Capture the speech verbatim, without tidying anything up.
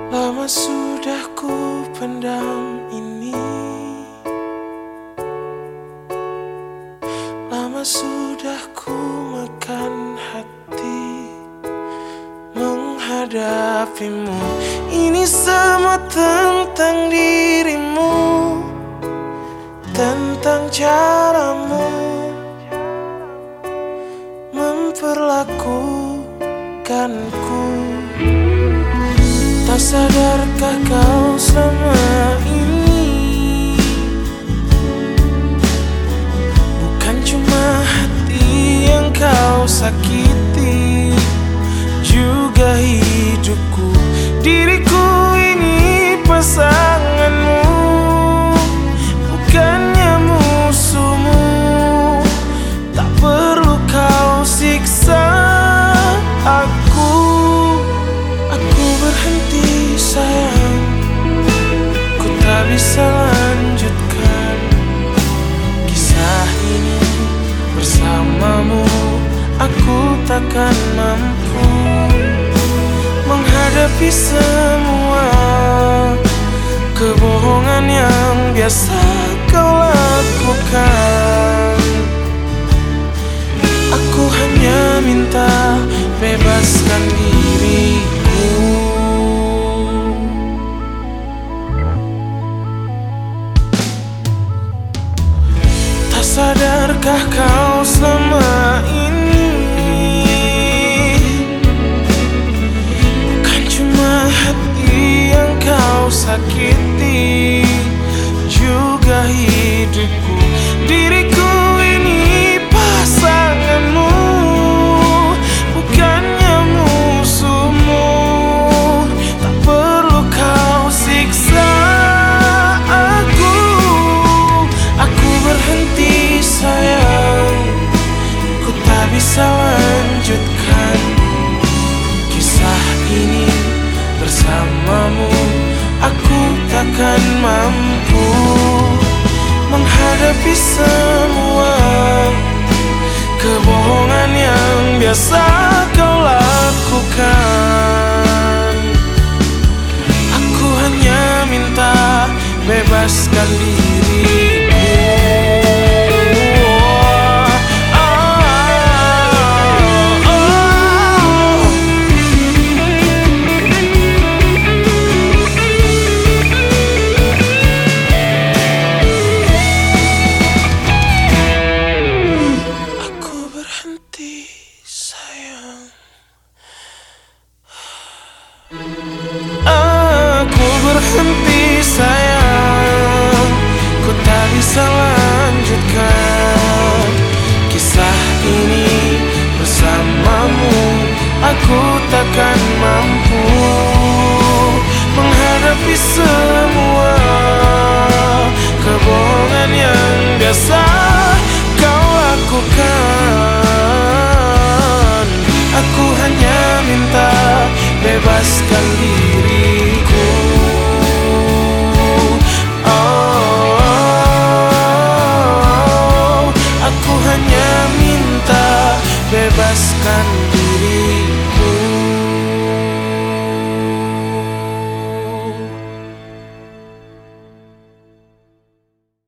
Lama sudah ku pendam ini, lama sudah ku makan hati menghadapimu. Ini semua tentang dirimu, tentang caramu memperlakukanku. Tak sadarkah kau selama ini bukan cuma hati yang kau sakiti, juga hidupku. Diriku ini pasanganmu, bukannya musuhmu. Tak perlu kau siksa aku. Aku berhenti sayang, ku tak bisa lanjutkan kisah ini bersamamu. Aku takkan mampu menghadapi semua kebohongan yang biasa kau lakukan. Aku hanya minta bebaskan diriku. Tak sadarkah kau selama ini bukan cuma hati yang kau sakiti, juga hidupku. Diriku ini pasanganmu, bukannya musuhmu. Tak perlu kau siksa aku. Aku berhenti sayang, ku tak bisa lanjutkan kisah ini bersamamu. Aku takkan mampu menghadapi semua kebohongan yang biasa kau lakukan. Aku hanya minta bebaskan diriku. Aku berhenti sayang, ku tak bisa lanjutkan kisah ini bersamamu. Aku takkan mampu menghadapi semua kebohongan yang biasa kau lakukan. Aku hanya minta bebaskan diriku. Oh, aku hanya minta bebaskan